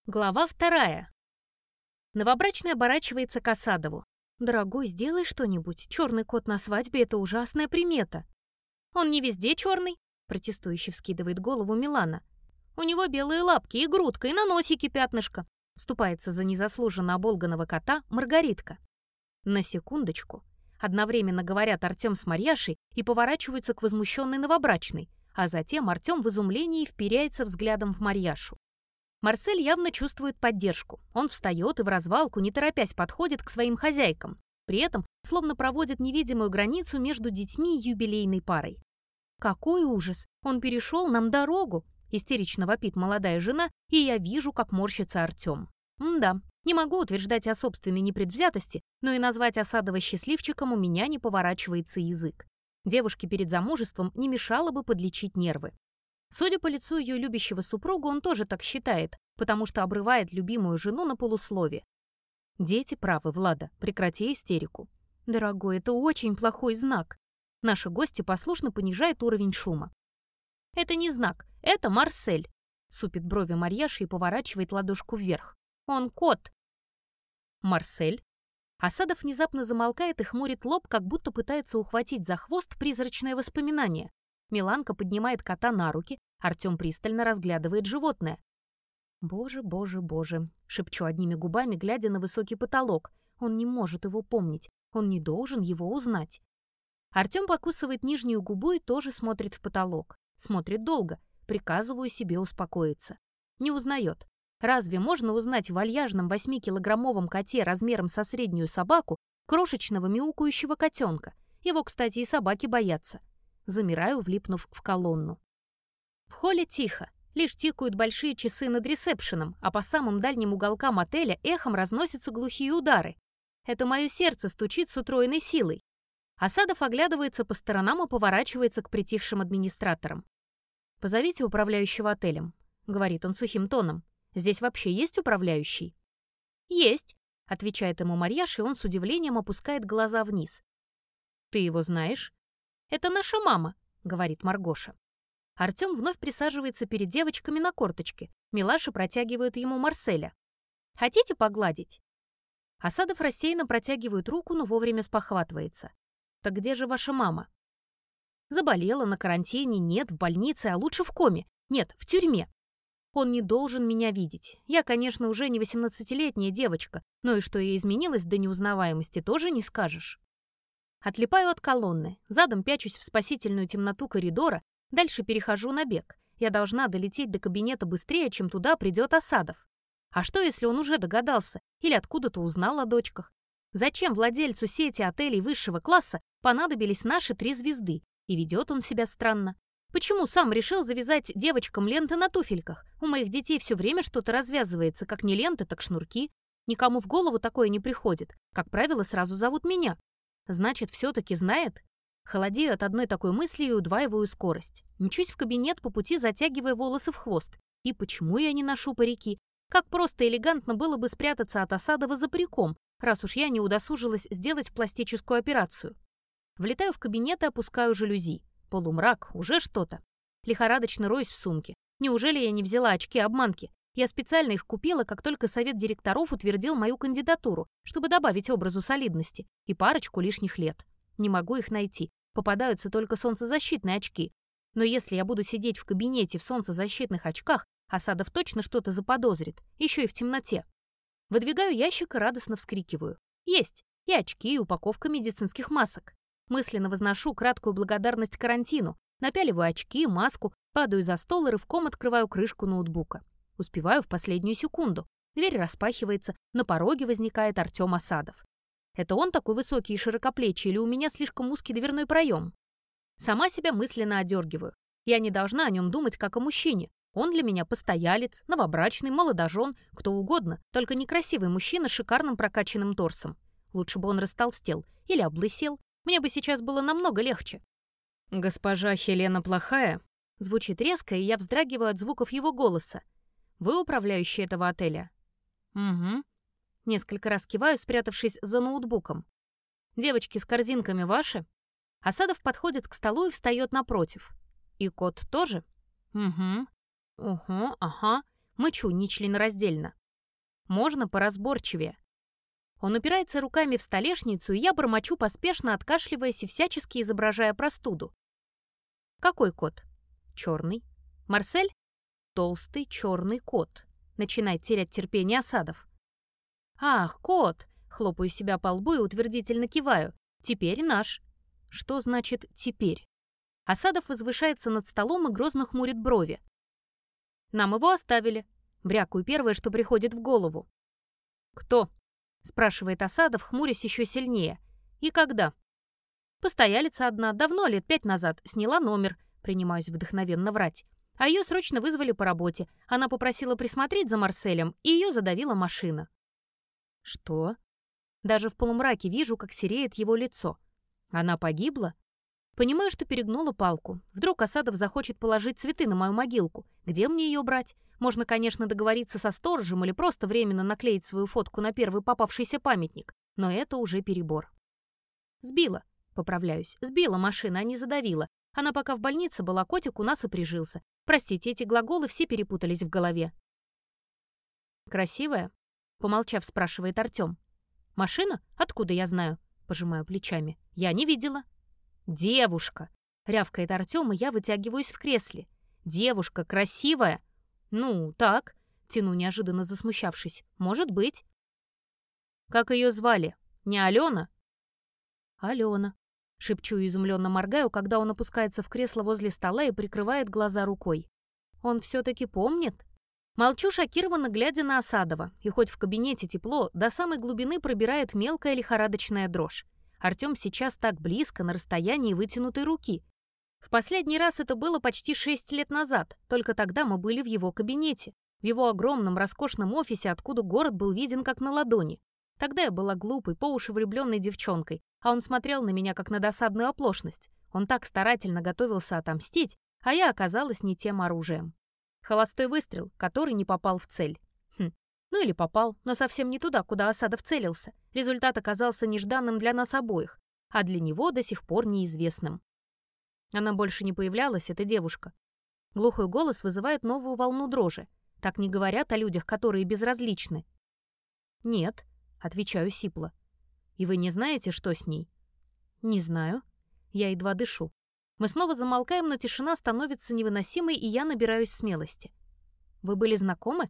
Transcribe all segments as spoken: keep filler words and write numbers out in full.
Глава вторая. Новобрачный оборачивается к Асадову. «Дорогой, сделай что-нибудь. Черный кот на свадьбе — это ужасная примета». «Он не везде черный», — протестующе вскидывает голову Милана. «У него белые лапки и грудка, и на носике пятнышко», — вступается за незаслуженно оболганного кота Маргаритка. На секундочку. Одновременно говорят Артем с Марьяшей и поворачиваются к возмущенной новобрачной, а затем Артем в изумлении вперяется взглядом в Марьяшу. Марсель явно чувствует поддержку. Он встает и в развалку, не торопясь, подходит к своим хозяйкам. При этом словно проводит невидимую границу между детьми и юбилейной парой. «Какой ужас! Он перешел нам дорогу!» — истерично вопит молодая жена, и я вижу, как морщится Артем. М-да, не могу утверждать о собственной непредвзятости, но и назвать Асадова счастливчиком у меня не поворачивается язык. Девушке перед замужеством не мешало бы подлечить нервы. Судя по лицу ее любящего супруга, он тоже так считает, потому что обрывает любимую жену на полуслове. «Дети правы, Влада, прекрати истерику». «Дорогой, это очень плохой знак». Наши гости послушно понижают уровень шума. «Это не знак, это Марсель», — супит брови Марьяши и поворачивает ладошку вверх. «Он кот». «Марсель?» Асадов внезапно замолкает и хмурит лоб, как будто пытается ухватить за хвост призрачное воспоминание. Миланка поднимает кота на руки, Артем пристально разглядывает животное. «Боже, боже, боже», — шепчу одними губами, глядя на высокий потолок. Он не может его помнить, он не должен его узнать. Артем покусывает нижнюю губу и тоже смотрит в потолок. Смотрит долго, приказываю себе успокоиться. Не узнает. Разве можно узнать в вальяжном восьмикилограммовом коте размером со среднюю собаку крошечного мяукающего котенка? Его, кстати, и собаки боятся. Замираю, влипнув в колонну. В холле тихо. Лишь тикают большие часы над ресепшеном, а по самым дальним уголкам отеля эхом разносятся глухие удары. Это мое сердце стучит с утроенной силой. Асадов оглядывается по сторонам и поворачивается к притихшим администраторам. «Позовите управляющего отелем», — говорит он сухим тоном. «Здесь вообще есть управляющий?» «Есть», — отвечает ему Марьяш, и он с удивлением опускает глаза вниз. «Ты его знаешь?» «Это наша мама», — говорит Маргоша. Артем вновь присаживается перед девочками на корточке. Милаша протягивает ему Марселя. «Хотите погладить?» Асадов рассеянно протягивает руку, но вовремя спохватывается. «Так где же ваша мама?» «Заболела, на карантине, нет, в больнице, а лучше в коме. Нет, в тюрьме. Он не должен меня видеть. Я, конечно, уже не восемнадцатилетняя девочка, но и что я изменилась до неузнаваемости, тоже не скажешь». Отлипаю от колонны, задом пячусь в спасительную темноту коридора, дальше перехожу на бег. Я должна долететь до кабинета быстрее, чем туда придет Асадов. А что, если он уже догадался или откуда-то узнал о дочках? Зачем владельцу сети отелей высшего класса понадобились наши три звезды? И ведет он себя странно. Почему сам решил завязать девочкам ленты на туфельках? У моих детей все время что-то развязывается, как не ленты, так шнурки. Никому в голову такое не приходит. Как правило, сразу зовут меня. Значит, все-таки знает? Холодею от одной такой мысли и удваиваю скорость. Мчусь в кабинет, по пути затягивая волосы в хвост. И почему я не ношу парики? Как просто элегантно было бы спрятаться от Асадова за париком, раз уж я не удосужилась сделать пластическую операцию. Влетаю в кабинет и опускаю жалюзи. Полумрак, уже что-то. Лихорадочно роюсь в сумке. Неужели я не взяла очки-обманки? Я специально их купила, как только совет директоров утвердил мою кандидатуру, чтобы добавить образу солидности и парочку лишних лет. Не могу их найти. Попадаются только солнцезащитные очки. Но если я буду сидеть в кабинете в солнцезащитных очках, Асадов точно что-то заподозрит, еще и в темноте. Выдвигаю ящик и радостно вскрикиваю. Есть! И очки, и упаковка медицинских масок. Мысленно возношу краткую благодарность карантину, напяливаю очки, маску, падаю за стол и рывком открываю крышку ноутбука. Успеваю в последнюю секунду. Дверь распахивается, на пороге возникает Артем Асадов. Это он такой высокий и широкоплечий или у меня слишком узкий дверной проем? Сама себя мысленно одергиваю. Я не должна о нем думать как о мужчине. Он для меня постоялец, новобрачный, молодожен, кто угодно, только некрасивый мужчина с шикарным прокачанным торсом. Лучше бы он растолстел или облысел. Мне бы сейчас было намного легче. «Госпожа Хелена плохая?» Звучит резко, и я вздрагиваю от звуков его голоса. «Вы управляющий этого отеля?» «Угу». Несколько раз киваю, спрятавшись за ноутбуком. «Девочки с корзинками ваши?» Асадов подходит к столу и встает напротив. «И кот тоже?» «Угу». «Угу, ага». Мычу нечленораздельно. Можно поразборчивее. Он упирается руками в столешницу, и я бормочу, поспешно откашливаясь и всячески изображая простуду. Какой кот? Черный. Марсель? Толстый черный кот. Начинает терять терпение Осадов. Ах, кот! Хлопаю себя по лбу и утвердительно киваю. Теперь наш. Что значит «теперь»? Осадов возвышается над столом и грозно хмурит брови. Нам его оставили. Брякаю первое, что приходит в голову. Кто? Спрашивает Осадов, хмурясь еще сильнее. И когда? Постоялица одна, давно, лет пять назад, сняла номер. Принимаюсь вдохновенно врать. А ее срочно вызвали по работе. Она попросила присмотреть за Марселем, и ее задавила машина. Что? Даже в полумраке вижу, как сереет его лицо. Она погибла? Понимаю, что перегнула палку. Вдруг Осадов захочет положить цветы на мою могилку. Где мне ее брать? Можно, конечно, договориться со сторожем или просто временно наклеить свою фотку на первый попавшийся памятник. Но это уже перебор. Сбила. Поправляюсь. Сбила машина, а не задавила. Она пока в больнице была, котик у нас и прижился. Простите, эти глаголы все перепутались в голове. Красивая? Помолчав, спрашивает Артем. Машина? Откуда я знаю? Пожимаю плечами. Я не видела. Девушка. Рявкает Артем, и я вытягиваюсь в кресле. Девушка красивая? Ну, так. Тяну, неожиданно засмущавшись. Может быть. Как ее звали? Не Алена? Алена. Шепчу и изумленно моргаю, когда он опускается в кресло возле стола и прикрывает глаза рукой. Он все-таки помнит? Молчу, шокированно глядя на Осадова, и хоть в кабинете тепло, до самой глубины пробирает мелкая лихорадочная дрожь. Артем сейчас так близко, на расстоянии вытянутой руки. В последний раз это было почти шесть лет назад, только тогда мы были в его кабинете, в его огромном роскошном офисе, откуда город был виден как на ладони. Тогда я была глупой, по уши влюбленной девчонкой, а он смотрел на меня как на досадную оплошность. Он так старательно готовился отомстить, а я оказалась не тем оружием. Холостой выстрел, который не попал в цель. Хм. Ну или попал, но совсем не туда, куда Осадов целился. Результат оказался нежданным для нас обоих, а для него до сих пор неизвестным. Она больше не появлялась, эта девушка. Глухой голос вызывает новую волну дрожи. Так не говорят о людях, которые безразличны. «Нет», — отвечаю сипло. «И вы не знаете, что с ней?» «Не знаю». Я едва дышу. Мы снова замолкаем, но тишина становится невыносимой, и я набираюсь смелости. «Вы были знакомы?»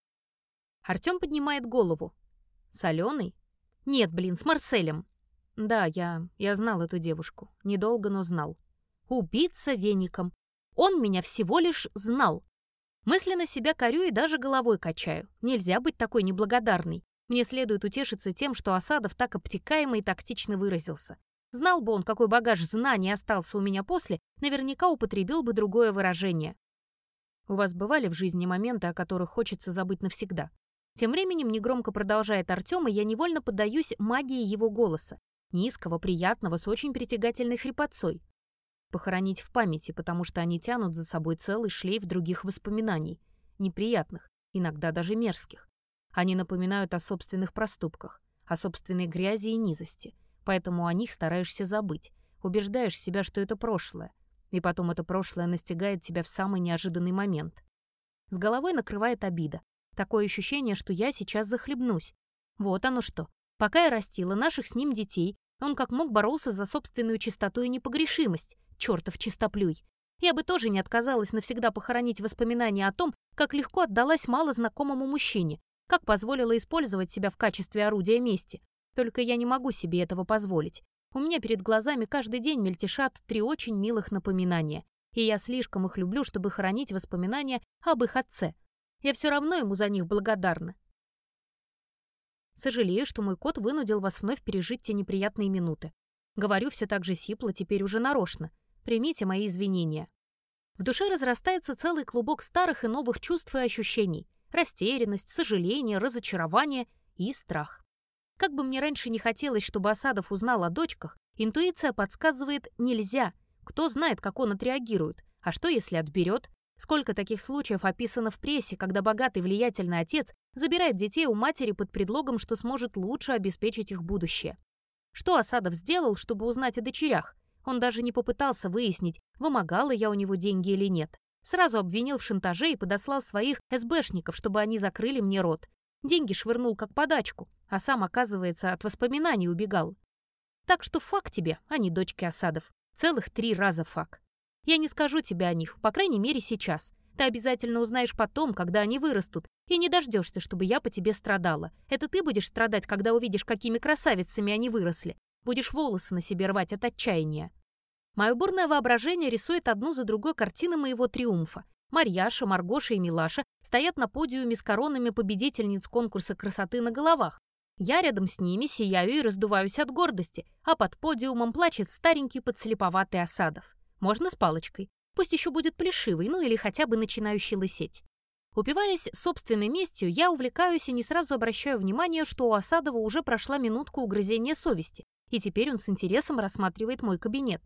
Артем поднимает голову. «С Аленой?» «Нет, блин, с Марселем». «Да, я, я знал эту девушку. Недолго, но знал». «Убийца веником. Он меня всего лишь знал». Мысленно себя корю и даже головой качаю. Нельзя быть такой неблагодарной. Мне следует утешиться тем, что Осадов так обтекаемо и тактично выразился. Знал бы он, какой багаж знаний остался у меня после, наверняка употребил бы другое выражение. У вас бывали в жизни моменты, о которых хочется забыть навсегда? Тем временем негромко продолжает Артем, и я невольно поддаюсь магии его голоса. Низкого, приятного, с очень притягательной хрипотцой. Похоронить в памяти, потому что они тянут за собой целый шлейф других воспоминаний. Неприятных, иногда даже мерзких. Они напоминают о собственных проступках, о собственной грязи и низости. Поэтому о них стараешься забыть, убеждаешь себя, что это прошлое, и потом это прошлое настигает тебя в самый неожиданный момент. С головой накрывает обида. Такое ощущение, что я сейчас захлебнусь. Вот оно что. Пока я растила наших с ним детей, он как мог боролся за собственную чистоту и непогрешимость. Чертов чистоплюй. Я бы тоже не отказалась навсегда похоронить воспоминания о том, как легко отдалась малознакомому мужчине, как позволила использовать себя в качестве орудия мести. Только я не могу себе этого позволить. У меня перед глазами каждый день мельтешат три очень милых напоминания, и я слишком их люблю, чтобы хранить воспоминания об их отце. Я все равно ему за них благодарна. Сожалею, что мой кот вынудил вас вновь пережить те неприятные минуты. Говорю все так же сипло, теперь уже нарочно. Примите мои извинения. В душе разрастается целый клубок старых и новых чувств и ощущений. Растерянность, сожаление, разочарование и страх. Как бы мне раньше не хотелось, чтобы Осадов узнал о дочках, интуиция подсказывает «нельзя». Кто знает, как он отреагирует. А что, если отберет? Сколько таких случаев описано в прессе, когда богатый влиятельный отец забирает детей у матери под предлогом, что сможет лучше обеспечить их будущее. Что Осадов сделал, чтобы узнать о дочерях? Он даже не попытался выяснить, вымогала я у него деньги или нет. Сразу обвинил в шантаже и подослал своих эс бэшников, чтобы они закрыли мне рот. Деньги швырнул как подачку, а сам, оказывается, от воспоминаний убегал. Так что фак тебе, а не дочки Асадов. Целых три раза фак. Я не скажу тебе о них, по крайней мере сейчас. Ты обязательно узнаешь потом, когда они вырастут, и не дождешься, чтобы я по тебе страдала. Это ты будешь страдать, когда увидишь, какими красавицами они выросли. Будешь волосы на себе рвать от отчаяния. Мое бурное воображение рисует одну за другой картины моего триумфа. Марьяша, Маргоша и Милаша стоят на подиуме с коронами победительниц конкурса красоты на головах. Я рядом с ними сияю и раздуваюсь от гордости, а под подиумом плачет старенький подслеповатый Асадов. Можно с палочкой. Пусть еще будет плешивый, ну или хотя бы начинающий лысеть. Упиваясь собственной местью, я увлекаюсь и не сразу обращаю внимание, что у Асадова уже прошла минутка угрызения совести, и теперь он с интересом рассматривает мой кабинет.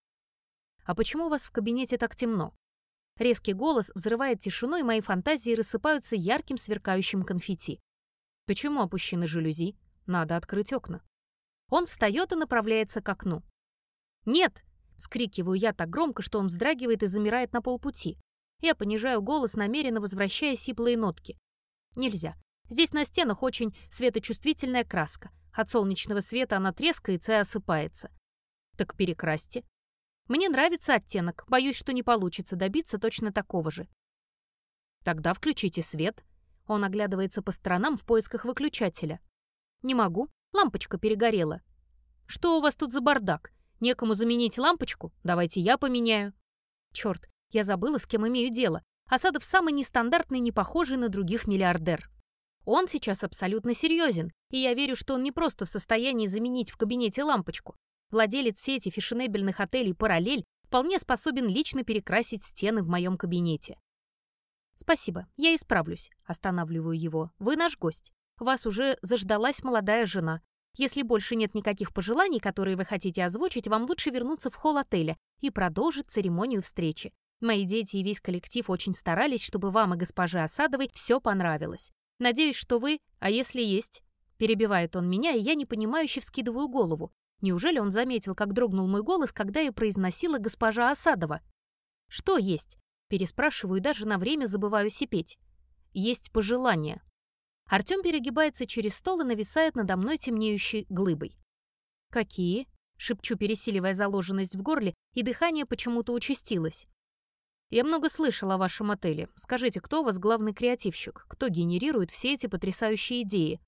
«А почему у вас в кабинете так темно?» Резкий голос взрывает тишину, и мои фантазии рассыпаются ярким сверкающим конфетти. «Почему опущены жалюзи? Надо открыть окна». Он встает и направляется к окну. «Нет!» — вскрикиваю я так громко, что он вздрагивает и замирает на полпути. Я понижаю голос, намеренно возвращая сиплые нотки. «Нельзя. Здесь на стенах очень светочувствительная краска. От солнечного света она трескается и осыпается». «Так перекрасьте». Мне нравится оттенок, боюсь, что не получится добиться точно такого же. Тогда включите свет. Он оглядывается по сторонам в поисках выключателя. Не могу, лампочка перегорела. Что у вас тут за бардак? Некому заменить лампочку? Давайте я поменяю. Черт, я забыла, с кем имею дело. Асадов самый нестандартный, не похожий на других миллиардер. Он сейчас абсолютно серьезен, и я верю, что он не просто в состоянии заменить в кабинете лампочку. Владелец сети фешенебельных отелей «Параллель» вполне способен лично перекрасить стены в моем кабинете. «Спасибо, я исправлюсь», — останавливаю его. «Вы наш гость. Вас уже заждалась молодая жена. Если больше нет никаких пожеланий, которые вы хотите озвучить, вам лучше вернуться в холл отеля и продолжить церемонию встречи. Мои дети и весь коллектив очень старались, чтобы вам и госпоже Асадовой все понравилось. Надеюсь, что вы... А если есть?» Перебивает он меня, и я непонимающе вскидываю голову. Неужели он заметил, как дрогнул мой голос, когда я произносила госпожа Асадова? «Что есть?» Переспрашиваю и даже на время забываю сипеть. «Есть пожелания». Артем перегибается через стол и нависает надо мной темнеющей глыбой. «Какие?» — шепчу, пересиливая заложенность в горле, и дыхание почему-то участилось. «Я много слышал о вашем отеле. Скажите, кто у вас главный креативщик? Кто генерирует все эти потрясающие идеи?»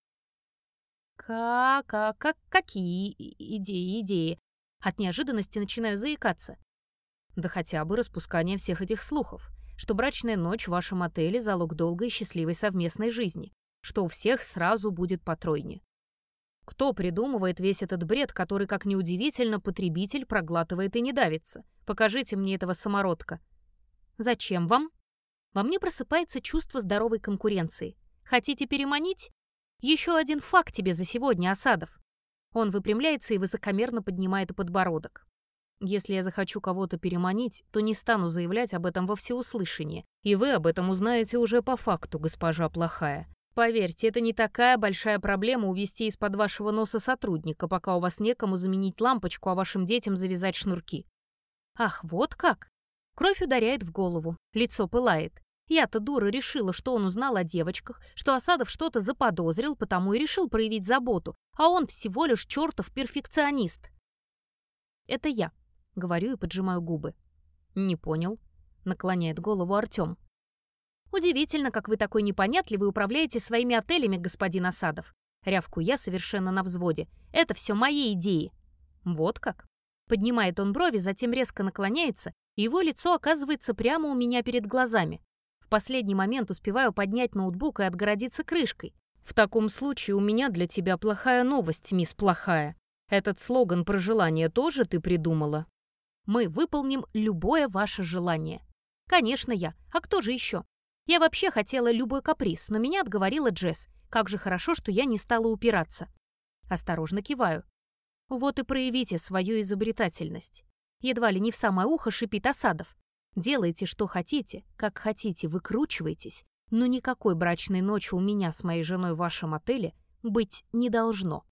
«Как-как-как? Какие идеи, идеи?» От неожиданности начинаю заикаться. Да хотя бы распускание всех этих слухов, что брачная ночь в вашем отеле — залог долгой и счастливой совместной жизни, что у всех сразу будет по тройне. Кто придумывает весь этот бред, который, как ни удивительно, потребитель проглатывает и не давится? Покажите мне этого самородка. Зачем вам? Во мне просыпается чувство здоровой конкуренции. Хотите переманить? Еще один факт тебе за сегодня, Асадов. Он выпрямляется и высокомерно поднимает подбородок. Если я захочу кого-то переманить, то не стану заявлять об этом во всеуслышание, и вы об этом узнаете уже по факту, госпожа плохая. Поверьте, это не такая большая проблема увести из-под вашего носа сотрудника, пока у вас некому заменить лампочку, а вашим детям завязать шнурки. Ах, вот как? Кровь ударяет в голову, лицо пылает. Я-то, дура, решила, что он узнал о девочках, что Асадов что-то заподозрил, потому и решил проявить заботу, а он всего лишь чертов перфекционист. Это я, говорю и поджимаю губы. Не понял, наклоняет голову Артем. Удивительно, как вы такой непонятливый управляете своими отелями, господин Асадов. Рявку я совершенно на взводе. Это все мои идеи. Вот как. Поднимает он брови, затем резко наклоняется, и его лицо оказывается прямо у меня перед глазами. В последний момент успеваю поднять ноутбук и отгородиться крышкой. В таком случае у меня для тебя плохая новость, мисс Плохая. Этот слоган про желание тоже ты придумала? Мы выполним любое ваше желание. Конечно, я. А кто же еще? Я вообще хотела любой каприз, но меня отговорила Джесс. Как же хорошо, что я не стала упираться. Осторожно киваю. Вот и проявите свою изобретательность. Едва ли не в самое ухо шипит Асадов. Делайте, что хотите, как хотите, выкручивайтесь, но никакой брачной ночи у меня с моей женой в вашем отеле быть не должно.